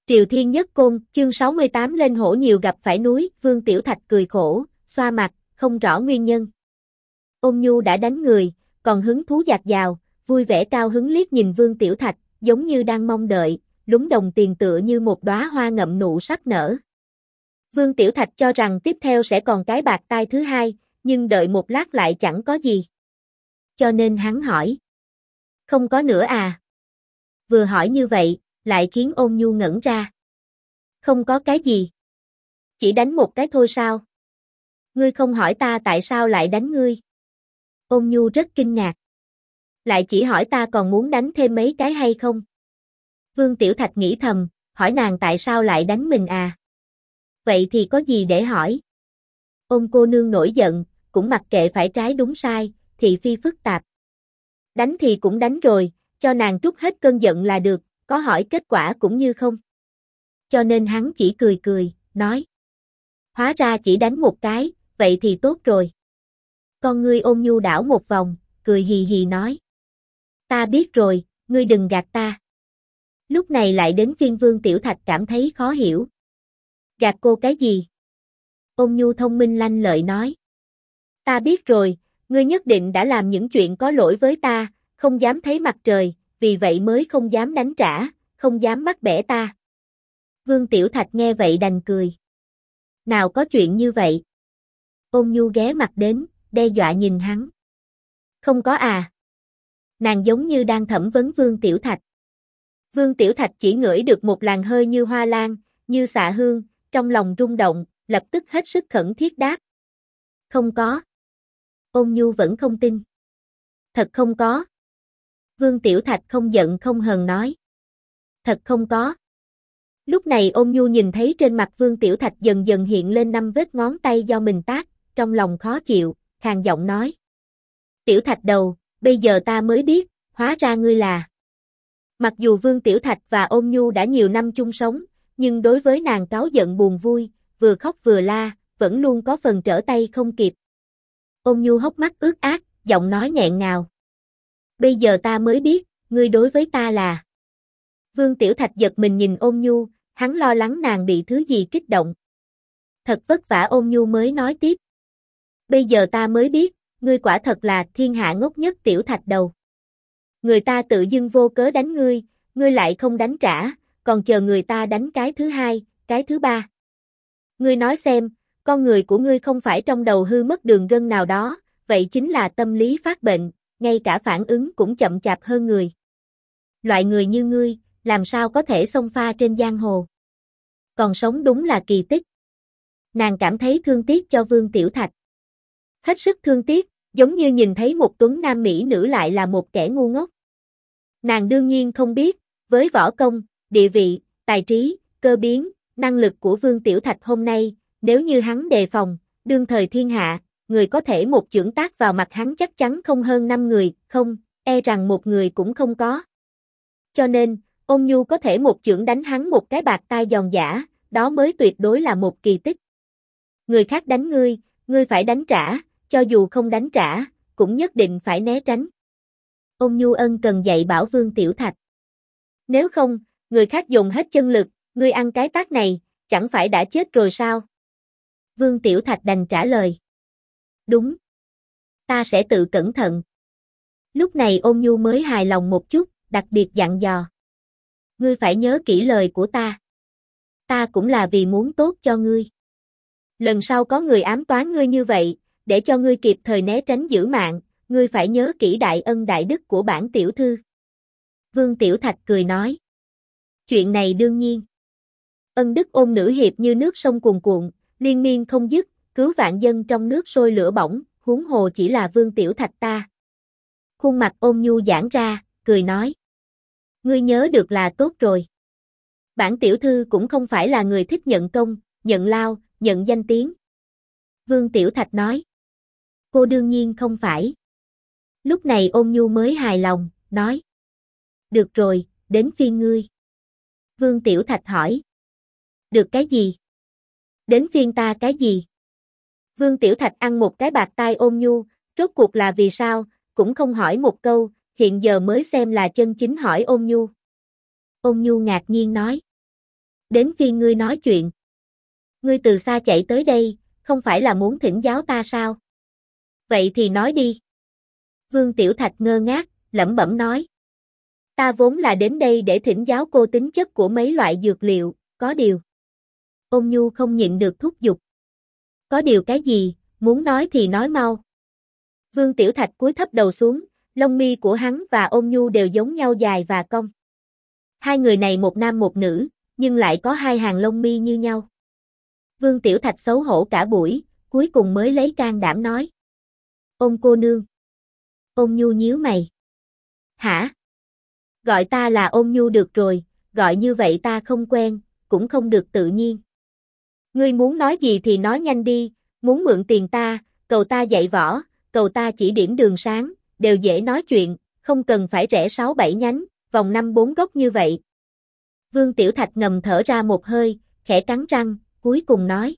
Triều Thiên Nhất Côn, chương 68 lên hổ nhiều gặp phải núi, Vương Tiểu Thạch cười khổ, xoa mặt, không rõ nguyên nhân. Ôn Nhu đã đánh người, còn hứng thú dạt dào, vui vẻ cao hứng liếc nhìn Vương Tiểu Thạch, giống như đang mong đợi, lúng đồng tiền tựa như một đóa hoa ngậm nụ sắp nở. Vương Tiểu Thạch cho rằng tiếp theo sẽ còn cái bạc tai thứ hai, nhưng đợi một lát lại chẳng có gì. Cho nên hắn hỏi. Không có nữa à? Vừa hỏi như vậy, lại khiến Ôn Nhu ngẩn ra. Không có cái gì. Chỉ đánh một cái thôi sao? Ngươi không hỏi ta tại sao lại đánh ngươi? Ôn Nhu rất kinh ngạc. Lại chỉ hỏi ta còn muốn đánh thêm mấy cái hay không? Vương Tiểu Thạch nghĩ thầm, hỏi nàng tại sao lại đánh mình à? Vậy thì có gì để hỏi? Ôn cô nương nổi giận, cũng mặc kệ phải trái đúng sai, thị phi phức tạp. Đánh thì cũng đánh rồi, cho nàng trút hết cơn giận là được, có hỏi kết quả cũng như không. Cho nên hắn chỉ cười cười, nói. Hóa ra chỉ đánh một cái, vậy thì tốt rồi. Con ngươi Ôn Nhu đảo một vòng, cười hì hì nói. Ta biết rồi, ngươi đừng gạt ta. Lúc này lại đến phiên Vương Tiểu Thạch cảm thấy khó hiểu. Gạt cô cái gì? Ôn Nhu thông minh lanh lợi nói. Ta biết rồi, ngươi nhất định đã làm những chuyện có lỗi với ta, không dám thấy mặt trời, vì vậy mới không dám đánh trả, không dám bắt bẻ ta. Vương Tiểu Thạch nghe vậy đành cười. Nào có chuyện như vậy? Ôn Nhu ghé mặt đến, đe dọa nhìn hắn. Không có à? Nàng giống như đang thẩm vấn Vương Tiểu Thạch. Vương Tiểu Thạch chỉ ngửi được một làn hơi như hoa lan, như xạ hương, trong lòng rung động, lập tức hết sức khẩn thiết đáp. Không có. Ôn Nhu vẫn không tin. Thật không có. Vương Tiểu Thạch không giận không hờn nói. Thật không có. Lúc này Ôn Nhu nhìn thấy trên mặt Vương Tiểu Thạch dần dần hiện lên 5 vết ngón tay do mình tát, trong lòng khó chịu, khàn giọng nói. Tiểu Thạch đầu, bây giờ ta mới biết, hóa ra ngươi là. Mặc dù Vương Tiểu Thạch và Ôn Nhu đã nhiều năm chung sống, nhưng đối với nàng cáu giận buồn vui, vừa khóc vừa la, vẫn luôn có phần trở tay không kịp. Ôn Nhu hốc mắt ướt át, giọng nói nghẹn ngào. Bây giờ ta mới biết, ngươi đối với ta là. Vương Tiểu Thạch giật mình nhìn Ôn Nhu, hắn lo lắng nàng bị thứ gì kích động. Thật vất vả Ôn Nhu mới nói tiếp. Bây giờ ta mới biết, ngươi quả thật là thiên hạ ngốc nhất Tiểu Thạch đầu. Người ta tự dưng vô cớ đánh ngươi, ngươi lại không đánh trả, còn chờ người ta đánh cái thứ hai, cái thứ ba. Ngươi nói xem, con người của ngươi không phải trong đầu hư mất đường gân nào đó, vậy chính là tâm lý phát bệnh, ngay cả phản ứng cũng chậm chạp hơn người. Loại người như ngươi, làm sao có thể xông pha trên giang hồ? Còn sống đúng là kỳ tích. Nàng cảm thấy thương tiếc cho Vương Tiểu Thạch. Hết sức thương tiếc, giống như nhìn thấy một tuấn nam mỹ nữ lại là một kẻ ngu ngốc. Nàng đương nhiên không biết, với võ công, địa vị, tài trí, cơ biến, năng lực của Vương Tiểu Thạch hôm nay, nếu như hắn đề phòng, đương thời thiên hạ, người có thể một chưởng tát vào mặt hắn chắc chắn không hơn 5 người, không, e rằng một người cũng không có. Cho nên, Ôn Nhu có thể một chưởng đánh hắn một cái bạc tai giòn giã, đó mới tuyệt đối là một kỳ tích. Người khác đánh ngươi phải đánh trả, cho dù không đánh trả, cũng nhất định phải né tránh. Ôn Nhu ân cần dạy bảo Vương Tiểu Thạch. Nếu không, người khác dùng hết chân lực, ngươi ăn cái tát này, chẳng phải đã chết rồi sao? Vương Tiểu Thạch đành trả lời. Đúng. Ta sẽ tự cẩn thận. Lúc này Ôn Nhu mới hài lòng một chút, đặc biệt dặn dò. Ngươi phải nhớ kỹ lời của ta. Ta cũng là vì muốn tốt cho ngươi. Lần sau có người ám toán ngươi như vậy, để cho ngươi kịp thời né tránh giữ mạng, ngươi phải nhớ kỹ đại ân đại đức của bản tiểu thư. Vương Tiểu Thạch cười nói. Chuyện này đương nhiên. Ân đức ôn nữ hiệp như nước sông cuồn cuộn, liên miên không dứt, cứu vạn dân trong nước sôi lửa bỏng, huống hồ chỉ là Vương Tiểu Thạch ta. Khuôn mặt Ôn Nhu giãn ra, cười nói. Ngươi nhớ được là tốt rồi. Bản tiểu thư cũng không phải là người thích nhận công, nhận lao, nhận danh tiếng. Vương Tiểu Thạch nói. Cô đương nhiên không phải. Lúc này Ôn Nhu mới hài lòng, nói. Được rồi, đến phiên ngươi. Vương Tiểu Thạch hỏi. Được cái gì? Đến phiên ta cái gì? Vương Tiểu Thạch ăn một cái bạc tai Ôn Nhu, rốt cuộc là vì sao, cũng không hỏi một câu, hiện giờ mới xem là chân chính hỏi Ôn Nhu. Ôn Nhu ngạc nhiên nói. Đến phiên ngươi nói chuyện. Ngươi từ xa chạy tới đây, không phải là muốn thỉnh giáo ta sao? Vậy thì nói đi. Vương Tiểu Thạch ngơ ngác, lẩm bẩm nói. Ta vốn là đến đây để thỉnh giáo cô tính chất của mấy loại dược liệu, có điều. Ôn Nhu không nhịn được thúc giục. Có điều cái gì, muốn nói thì nói mau. Vương Tiểu Thạch cúi thấp đầu xuống, lông mi của hắn và Ôn Nhu đều giống nhau dài và cong. Hai người này một nam một nữ, nhưng lại có hai hàng lông mi như nhau. Vương Tiểu Thạch xấu hổ cả buổi, cuối cùng mới lấy can đảm nói. Ôn cô nương. Ôn Nhu nhíu mày. Hả? Gọi ta là Ôn Nhu được rồi, gọi như vậy ta không quen, cũng không được tự nhiên. Ngươi muốn nói gì thì nói nhanh đi, muốn mượn tiền ta, cầu ta dạy võ, cầu ta chỉ điểm đường sáng, đều dễ nói chuyện, không cần phải rẽ 6-7 nhánh, vòng 5-4 góc như vậy. Vương Tiểu Thạch ngầm thở ra một hơi, khẽ cắn răng, cuối cùng nói.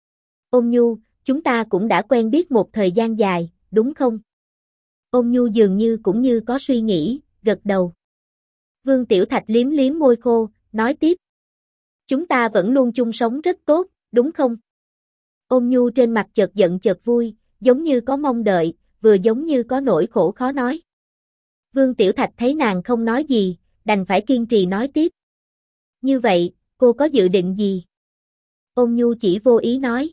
Ôn Nhu, chúng ta cũng đã quen biết một thời gian dài, đúng không? Ôn Nhu dường như cũng như có suy nghĩ, gật đầu. Vương Tiểu Thạch liếm liếm môi khô, nói tiếp. Chúng ta vẫn luôn chung sống rất tốt, đúng không? Ôn Nhu trên mặt chợt giận chợt vui, giống như có mong đợi, vừa giống như có nỗi khổ khó nói. Vương Tiểu Thạch thấy nàng không nói gì, đành phải kiên trì nói tiếp. Như vậy, cô có dự định gì? Ôn Nhu chỉ vô ý nói.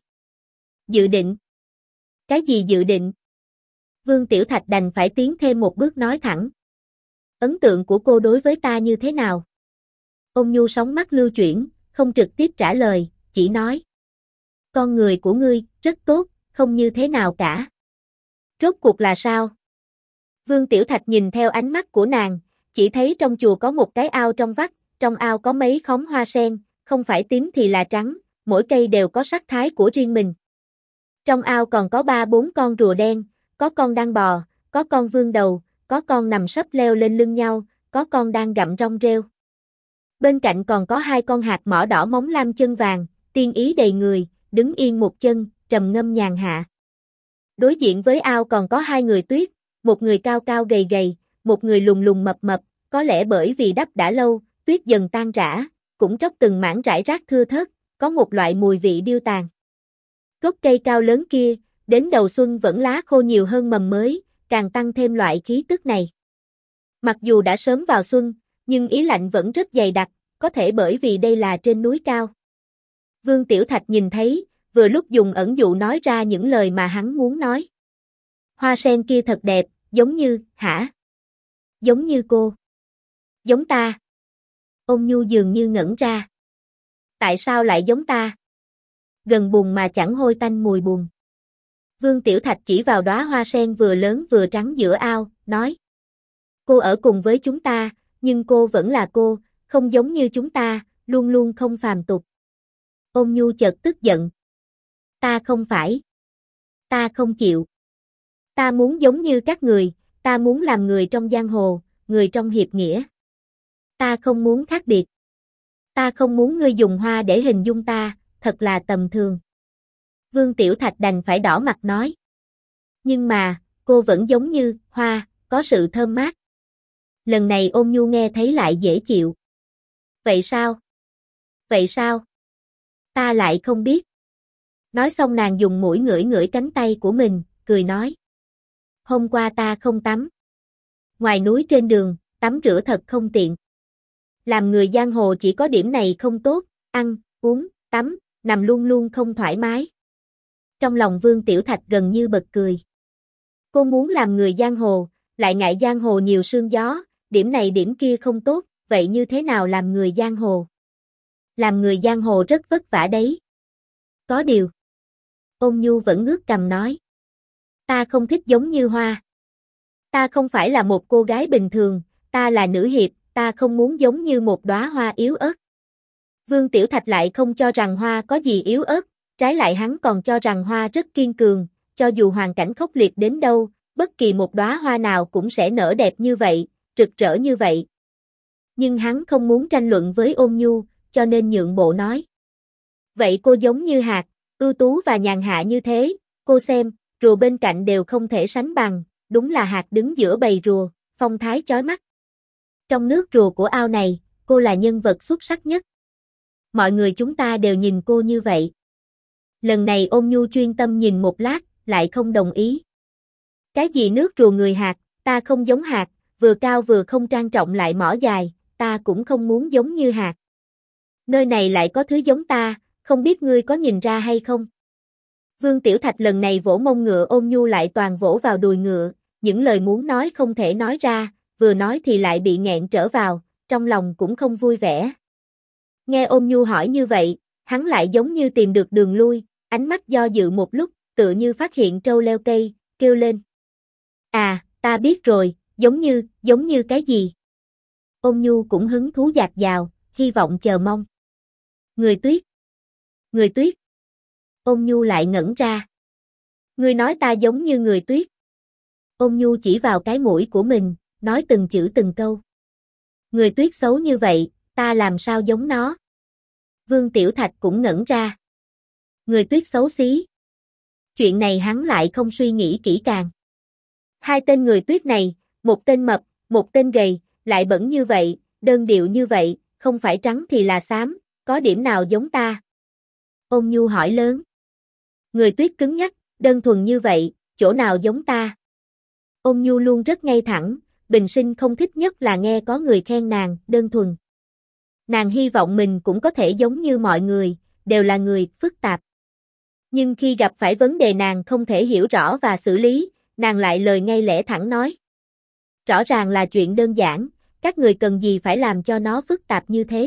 Dự định? Cái gì dự định? Vương Tiểu Thạch đành phải tiến thêm một bước nói thẳng. Ấn tượng của cô đối với ta như thế nào? Ôn Nhu sóng mắt lưu chuyển, không trực tiếp trả lời, chỉ nói. Con người của ngươi, rất tốt, không như thế nào cả. Rốt cuộc là sao? Vương Tiểu Thạch nhìn theo ánh mắt của nàng, chỉ thấy trong chùa có một cái ao trong vắt, trong ao có mấy khóm hoa sen, không phải tím thì là trắng, mỗi cây đều có sắc thái của riêng mình. Trong ao còn có 3-4 con rùa đen, có con đang bò, có con vươn đầu, có con nằm sấp leo lên lưng nhau, có con đang gặm rong rêu. Bên cạnh còn có 2 con hạt mỏ đỏ móng lam chân vàng, tiên ý đầy người, đứng yên một chân, trầm ngâm nhàn hạ. Đối diện với ao còn có 2 người tuyết, một người cao cao gầy gầy, một người lùn lùn mập mập, có lẽ bởi vì đắp đã lâu, tuyết dần tan rã, cũng tróc từng mảng rải rác thưa thớt, có một loại mùi vị điêu tàn. Gốc cây cao lớn kia, đến đầu xuân vẫn lá khô nhiều hơn mầm mới, càng tăng thêm loại khí tức này. Mặc dù đã sớm vào xuân, nhưng ý lạnh vẫn rất dày đặc, có thể bởi vì đây là trên núi cao. Vương Tiểu Thạch nhìn thấy, vừa lúc dùng ẩn dụ nói ra những lời mà hắn muốn nói. Hoa sen kia thật đẹp, giống như, hả? Giống như cô. Giống ta. Ôn Nhu dường như ngẩn ra. Tại sao lại giống ta? Gần bùn mà chẳng hôi tanh mùi bùn. Vương Tiểu Thạch chỉ vào đóa hoa sen vừa lớn vừa trắng giữa ao, nói. Cô ở cùng với chúng ta, nhưng cô vẫn là cô, không giống như chúng ta, luôn luôn không phàm tục. Ôn Nhu chợt tức giận. Ta không phải. Ta không chịu. Ta muốn giống như các người, ta muốn làm người trong giang hồ, người trong hiệp nghĩa. Ta không muốn khác biệt. Ta không muốn ngươi dùng hoa để hình dung ta, thật là tầm thường. Vương Tiểu Thạch đành phải đỏ mặt nói. Nhưng mà, cô vẫn giống như, hoa, có sự thơm mát. Lần này Ôn Nhu nghe thấy lại dễ chịu. Vậy sao? Vậy sao? Ta lại không biết. Nói xong nàng dùng mũi ngửi ngửi cánh tay của mình, cười nói. Hôm qua ta không tắm. Ngoài núi trên đường, tắm rửa thật không tiện. Làm người giang hồ chỉ có điểm này không tốt, ăn, uống, tắm, nằm luôn luôn không thoải mái. Trong lòng Vương Tiểu Thạch gần như bật cười. Cô muốn làm người giang hồ, lại ngại giang hồ nhiều sương gió, điểm này điểm kia không tốt, vậy như thế nào làm người giang hồ? Làm người giang hồ rất vất vả đấy. Có điều. Ôn Nhu vẫn ngước cằm nói. Ta không thích giống như hoa. Ta không phải là một cô gái bình thường, ta là nữ hiệp, ta không muốn giống như một đóa hoa yếu ớt. Vương Tiểu Thạch lại không cho rằng hoa có gì yếu ớt, trái lại hắn còn cho rằng hoa rất kiên cường, cho dù hoàn cảnh khốc liệt đến đâu, bất kỳ một đóa hoa nào cũng sẽ nở đẹp như vậy, rực rỡ như vậy. Nhưng hắn không muốn tranh luận với Ôn Nhu, cho nên nhượng bộ nói. Vậy cô giống như hạt, ưu tú và nhàn hạ như thế, cô xem, rùa bên cạnh đều không thể sánh bằng, đúng là hạt đứng giữa bầy rùa, phong thái chói mắt. Trong nước rùa của ao này, cô là nhân vật xuất sắc nhất. Mọi người chúng ta đều nhìn cô như vậy. Lần này Ôn Nhu chuyên tâm nhìn một lát, lại không đồng ý. Cái gì nước rùa người hạt, ta không giống hạt, vừa cao vừa không trang trọng lại mỏ dài, ta cũng không muốn giống như hạt. Nơi này lại có thứ giống ta, không biết ngươi có nhìn ra hay không? Vương Tiểu Thạch lần này vỗ mông ngựa, Ôn Nhu lại toàn vỗ vào đùi ngựa, những lời muốn nói không thể nói ra, vừa nói thì lại bị nghẹn trở vào, trong lòng cũng không vui vẻ. Nghe Ôn Nhu hỏi như vậy, hắn lại giống như tìm được đường lui, ánh mắt do dự một lúc, tựa như phát hiện trâu leo cây, kêu lên. À, ta biết rồi, giống như cái gì? Ôn Nhu cũng hứng thú dạt dào, hy vọng chờ mong. Người tuyết. Người tuyết. Ôn Nhu lại ngẩn ra. Ngươi nói ta giống như người tuyết. Ôn Nhu chỉ vào cái mũi của mình, nói từng chữ từng câu. Người tuyết xấu như vậy, ta làm sao giống nó? Vương Tiểu Thạch cũng ngẩn ra. Người tuyết xấu xí. Chuyện này hắn lại không suy nghĩ kỹ càng. Hai tên người tuyết này, một tên mập, một tên gầy, lại bẩn như vậy, đơn điệu như vậy, không phải trắng thì là xám, có điểm nào giống ta? Ôn Nhu hỏi lớn. Người tuyết cứng nhắc, đơn thuần như vậy, chỗ nào giống ta? Ôn Nhu luôn rất ngay thẳng, bình sinh không thích nhất là nghe có người khen nàng, đơn thuần. Nàng hy vọng mình cũng có thể giống như mọi người, đều là người phức tạp. Nhưng khi gặp phải vấn đề nàng không thể hiểu rõ và xử lý, nàng lại lời ngay lẽ thẳng nói. Rõ ràng là chuyện đơn giản, các người cần gì phải làm cho nó phức tạp như thế?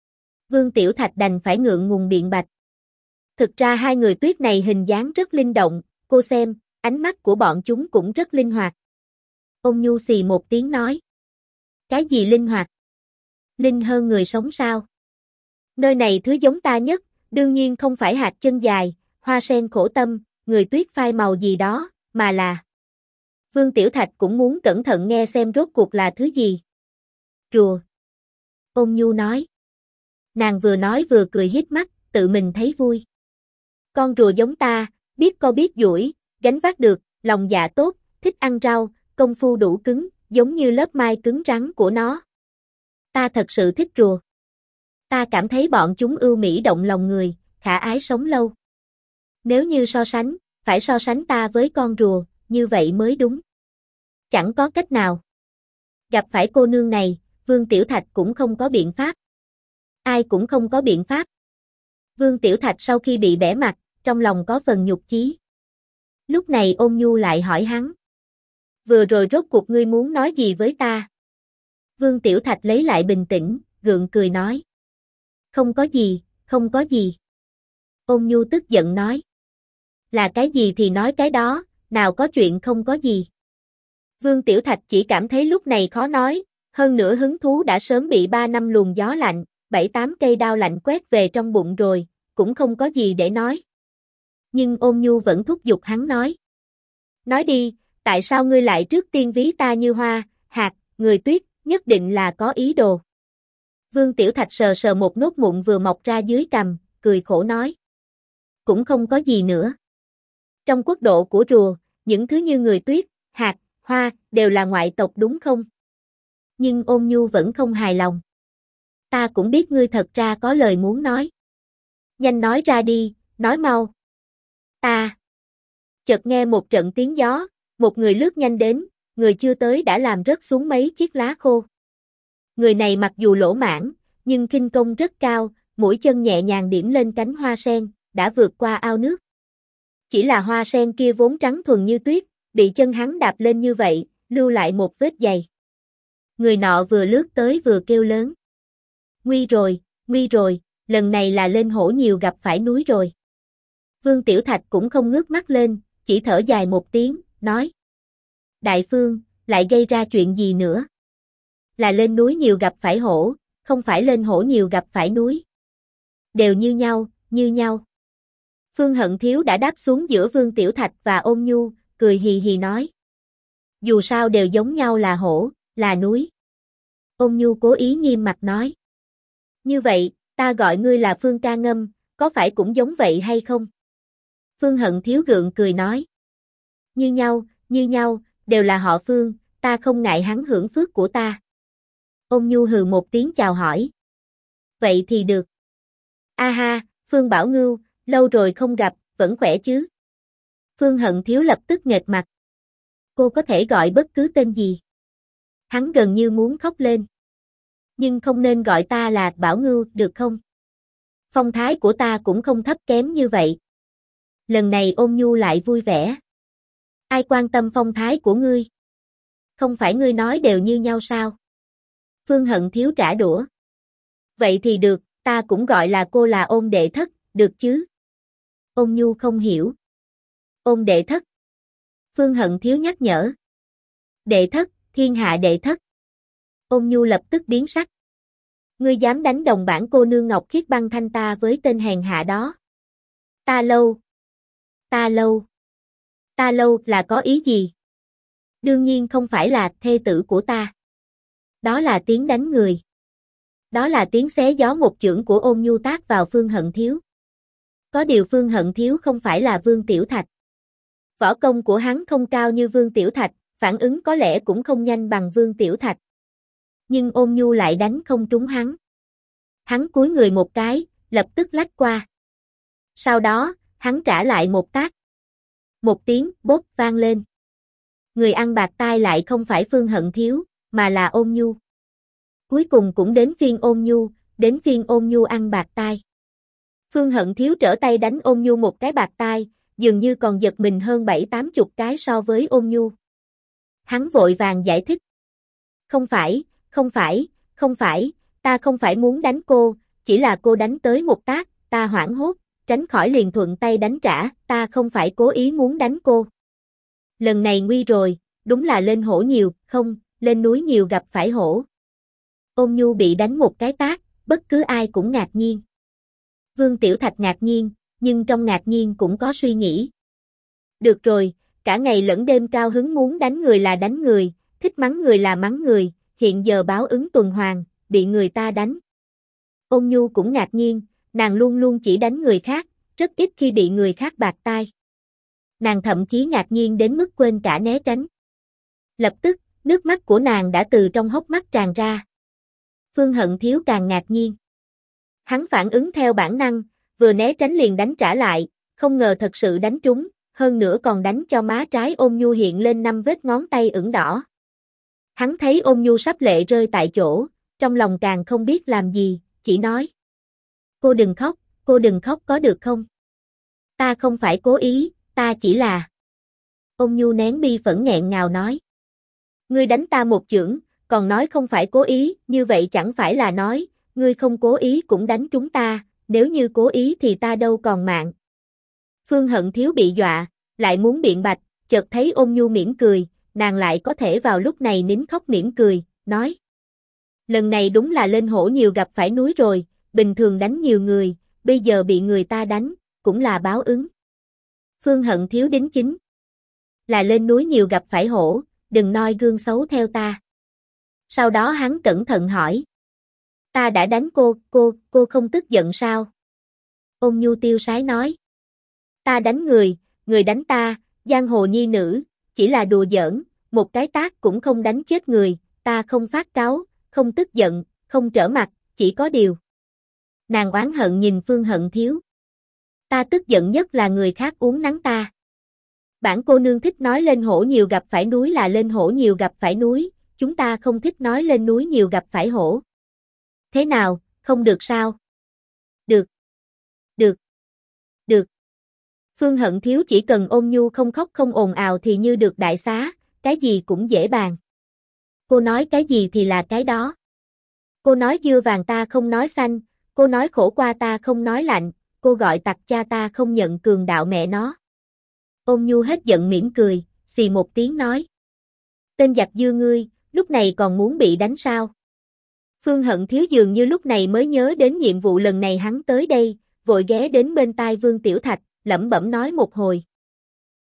Vương Tiểu Thạch đành phải ngượng ngùng biện bạch. Thực ra hai người tuyết này hình dáng rất linh động, cô xem, ánh mắt của bọn chúng cũng rất linh hoạt. Ôn Nhu xì một tiếng nói. Cái gì linh hoạt? Linh hơn người sống sao? Nơi này thứ giống ta nhất, đương nhiên không phải hạt chân dài, hoa sen khổ tâm, người tuyết phai màu gì đó, mà là... Vương Tiểu Thạch cũng muốn cẩn thận nghe xem rốt cuộc là thứ gì. Rùa. Ôn Nhu nói. Nàng vừa nói vừa cười híp mắt, tự mình thấy vui. Con rùa giống ta, biết co biết duỗi, gánh vác được, lòng dạ tốt, thích ăn rau, công phu đủ cứng, giống như lớp mai cứng rắn của nó. Ta thật sự thích rùa. Ta cảm thấy bọn chúng ưu mỹ động lòng người, khả ái sống lâu. Nếu như so sánh, phải so sánh ta với con rùa, như vậy mới đúng. Chẳng có cách nào. Gặp phải cô nương này, Vương Tiểu Thạch cũng không có biện pháp. Ai cũng không có biện pháp. Vương Tiểu Thạch sau khi bị bẽ mặt, trong lòng có phần nhục chí. Lúc này Ôn Nhu lại hỏi hắn. Vừa rồi rốt cuộc ngươi muốn nói gì với ta? Vương Tiểu Thạch lấy lại bình tĩnh, gượng cười nói. Không có gì, không có gì. Ôn Nhu tức giận nói. Là cái gì thì nói cái đó, nào có chuyện không có gì. Vương Tiểu Thạch chỉ cảm thấy lúc này khó nói, hơn nữa hứng thú đã sớm bị 3 năm luồng gió lạnh, 7-8 cây đao lạnh quét về trong bụng rồi, cũng không có gì để nói. Nhưng Ôn Nhu vẫn thúc giục hắn nói. Nói đi, tại sao ngươi lại trước tiên ví ta như hoa, hạt, người tuyết, nhất định là có ý đồ. Vương Tiểu Thạch sờ sờ một nốt mụn vừa mọc ra dưới cằm, cười khổ nói. Cũng không có gì nữa. Trong quốc độ của rùa, những thứ như người tuyết, hạt, hoa, đều là ngoại tộc đúng không? Nhưng Ôn Nhu vẫn không hài lòng. Ta cũng biết ngươi thật ra có lời muốn nói. Nhanh nói ra đi, nói mau. Ta. Chợt nghe một trận tiếng gió, một người lướt nhanh đến, người chưa tới đã làm rớt xuống mấy chiếc lá khô. Người này mặc dù lỗ mãng, nhưng khinh công rất cao, mũi chân nhẹ nhàng điểm lên cánh hoa sen, đã vượt qua ao nước. Chỉ là hoa sen kia vốn trắng thuần như tuyết, bị chân hắn đạp lên như vậy, lưu lại một vết dày. Người nọ vừa lướt tới vừa kêu lớn. Nguy rồi, lần này là lên hổ nhiều gặp phải núi rồi. Vương Tiểu Thạch cũng không ngước mắt lên, chỉ thở dài một tiếng, nói. Đại phương, lại gây ra chuyện gì nữa? Là lên núi nhiều gặp phải hổ, không phải lên hổ nhiều gặp phải núi. Đều như nhau. Phương Hận Thiếu đã đáp xuống giữa Vương Tiểu Thạch và Ôn Nhu, cười hì hì nói. Dù sao đều giống nhau là hổ, là núi. Ôn Nhu cố ý nghiêm mặt nói. Như vậy, ta gọi ngươi là Phương Ca Ngâm, có phải cũng giống vậy hay không? Phương Hận Thiếu gượng cười nói. Như nhau, đều là họ Phương, ta không ngại hắn hưởng phước của ta. Ôn Nhu hừ một tiếng chào hỏi. Vậy thì được. A ha, Phương Bảo Ngưu, lâu rồi không gặp, vẫn khỏe chứ? Phương Hận Thiếu lập tức nghệt mặt. Cô có thể gọi bất cứ tên gì. Hắn gần như muốn khóc lên. Nhưng không nên gọi ta là Bảo Ngưu, được không? Phong thái của ta cũng không thấp kém như vậy. Lần này Ôn Nhu lại vui vẻ. Ai quan tâm phong thái của ngươi? Không phải ngươi nói đều như nhau sao? Phương Hận Thiếu trả đũa. Vậy thì được, ta cũng gọi là cô là Ôn đệ thất, được chứ? Ôn Nhu không hiểu. Ôn đệ thất. Phương Hận Thiếu nhắc nhở. Đệ thất, thiên hạ đệ thất. Ôn Nhu lập tức biến sắc. Ngươi dám đánh đồng bản cô nương Ngọc Khiết Băng Thanh ta với tên hèn hạ đó. Ta lâu. Ta lâu. Ta lâu là có ý gì? Đương nhiên không phải là thê tử của ta. Đó là tiếng đánh người. Đó là tiếng xé gió một chưởng của Ôn Nhu tát vào Phương Hận Thiếu. Có điều Phương Hận Thiếu không phải là Vương Tiểu Thạch. Võ công của hắn không cao như Vương Tiểu Thạch, phản ứng có lẽ cũng không nhanh bằng Vương Tiểu Thạch. Nhưng Ôn Nhu lại đánh không trúng hắn. Hắn cúi người một cái, lập tức lách qua. Sau đó, hắn trả lại một tát. Một tiếng bốp vang lên. Người ăn bạc tai lại không phải Phương Hận Thiếu, mà là Ôn Nhu. Cuối cùng cũng đến phiên Ôn Nhu ăn bạc tai. Phương Hận Thiếu trở tay đánh Ôn Nhu một cái bạc tai, dường như còn giật mình hơn 7-80 cái so với Ôn Nhu. Hắn vội vàng giải thích. Không phải, ta không phải muốn đánh cô, chỉ là cô đánh tới một tát, ta hoảng hốt, tránh khỏi liền thuận tay đánh trả, ta không phải cố ý muốn đánh cô. Lần này nguy rồi, đúng là lên hổ nhiều, không, lên núi nhiều gặp phải hổ. Ôn Nhu bị đánh một cái tát, bất cứ ai cũng ngạc nhiên. Vương Tiểu Thạch ngạc nhiên, nhưng trong ngạc nhiên cũng có suy nghĩ. Được rồi, cả ngày lẫn đêm cao hứng muốn đánh người là đánh người, thích mắng người là mắng người, hiện giờ báo ứng tuần hoàn, bị người ta đánh. Ôn Nhu cũng ngạc nhiên, nàng luôn luôn chỉ đánh người khác, rất ít khi bị người khác bạc tai. Nàng thậm chí ngạc nhiên đến mức quên cả né tránh. Lập tức, nước mắt của nàng đã từ trong hốc mắt tràn ra. Phương Hận Thiếu càng ngạc nhiên. Hắn phản ứng theo bản năng, vừa né tránh liền đánh trả lại, không ngờ thật sự đánh trúng, hơn nữa còn đánh cho má trái Ôn Nhu hiện lên 5 vết ngón tay ửng đỏ. Hắn thấy Ôn Nhu sắp lệ rơi tại chỗ, trong lòng càng không biết làm gì, chỉ nói. Cô đừng khóc có được không? Ta không phải cố ý, ta chỉ là... Ôn Nhu nén bi phẫn nghẹn ngào nói. Ngươi đánh ta một chưởng, còn nói không phải cố ý, như vậy chẳng phải là nói, ngươi không cố ý cũng đánh trúng ta, nếu như cố ý thì ta đâu còn mạng. Phương Hận Thiếu bị dọa, lại muốn biện bạch, chợt thấy Ôn Nhu mỉm cười, nàng lại có thể vào lúc này nín khóc mỉm cười, nói. Lần này đúng là lên hổ nhiều gặp phải núi rồi, bình thường đánh nhiều người, bây giờ bị người ta đánh, cũng là báo ứng. Phương Hận Thiếu đính chính. Là lên núi nhiều gặp phải hổ, đừng noi gương xấu theo ta. Sau đó hắn cẩn thận hỏi. Ta đã đánh cô không tức giận sao? Ôn Nhu tiêu sái nói. Ta đánh người đánh ta, giang hồ nhi nữ, chỉ là đùa giỡn, một cái tát cũng không đánh chết người, ta không phát cáu, không tức giận, không trở mặt, chỉ có điều. Nàng oán hận nhìn Phương Hận Thiếu. Ta tức giận nhất là người khác uốn nắn ta. Bản cô nương thích nói lên hổ nhiều gặp phải núi là lên hổ nhiều gặp phải núi, chúng ta không thích nói lên núi nhiều gặp phải hổ. Thế nào, không được sao? Được. Phương Hận Thiếu chỉ cần Ôn Nhu không khóc không ồn ào thì như được đại xá, cái gì cũng dễ bàn. Cô nói cái gì thì là cái đó. Cô nói dưa vàng ta không nói xanh, cô nói khổ qua ta không nói lạnh, cô gọi tặc cha ta không nhận cường đạo mẹ nó. Ôn Nhu hết giận mỉm cười, xì một tiếng nói. Tên giặc dưa ngươi, lúc này còn muốn bị đánh sao? Phương Hận Thiếu dường như lúc này mới nhớ đến nhiệm vụ lần này hắn tới đây, vội ghé đến bên tai Vương Tiểu Thạch, lẩm bẩm nói một hồi.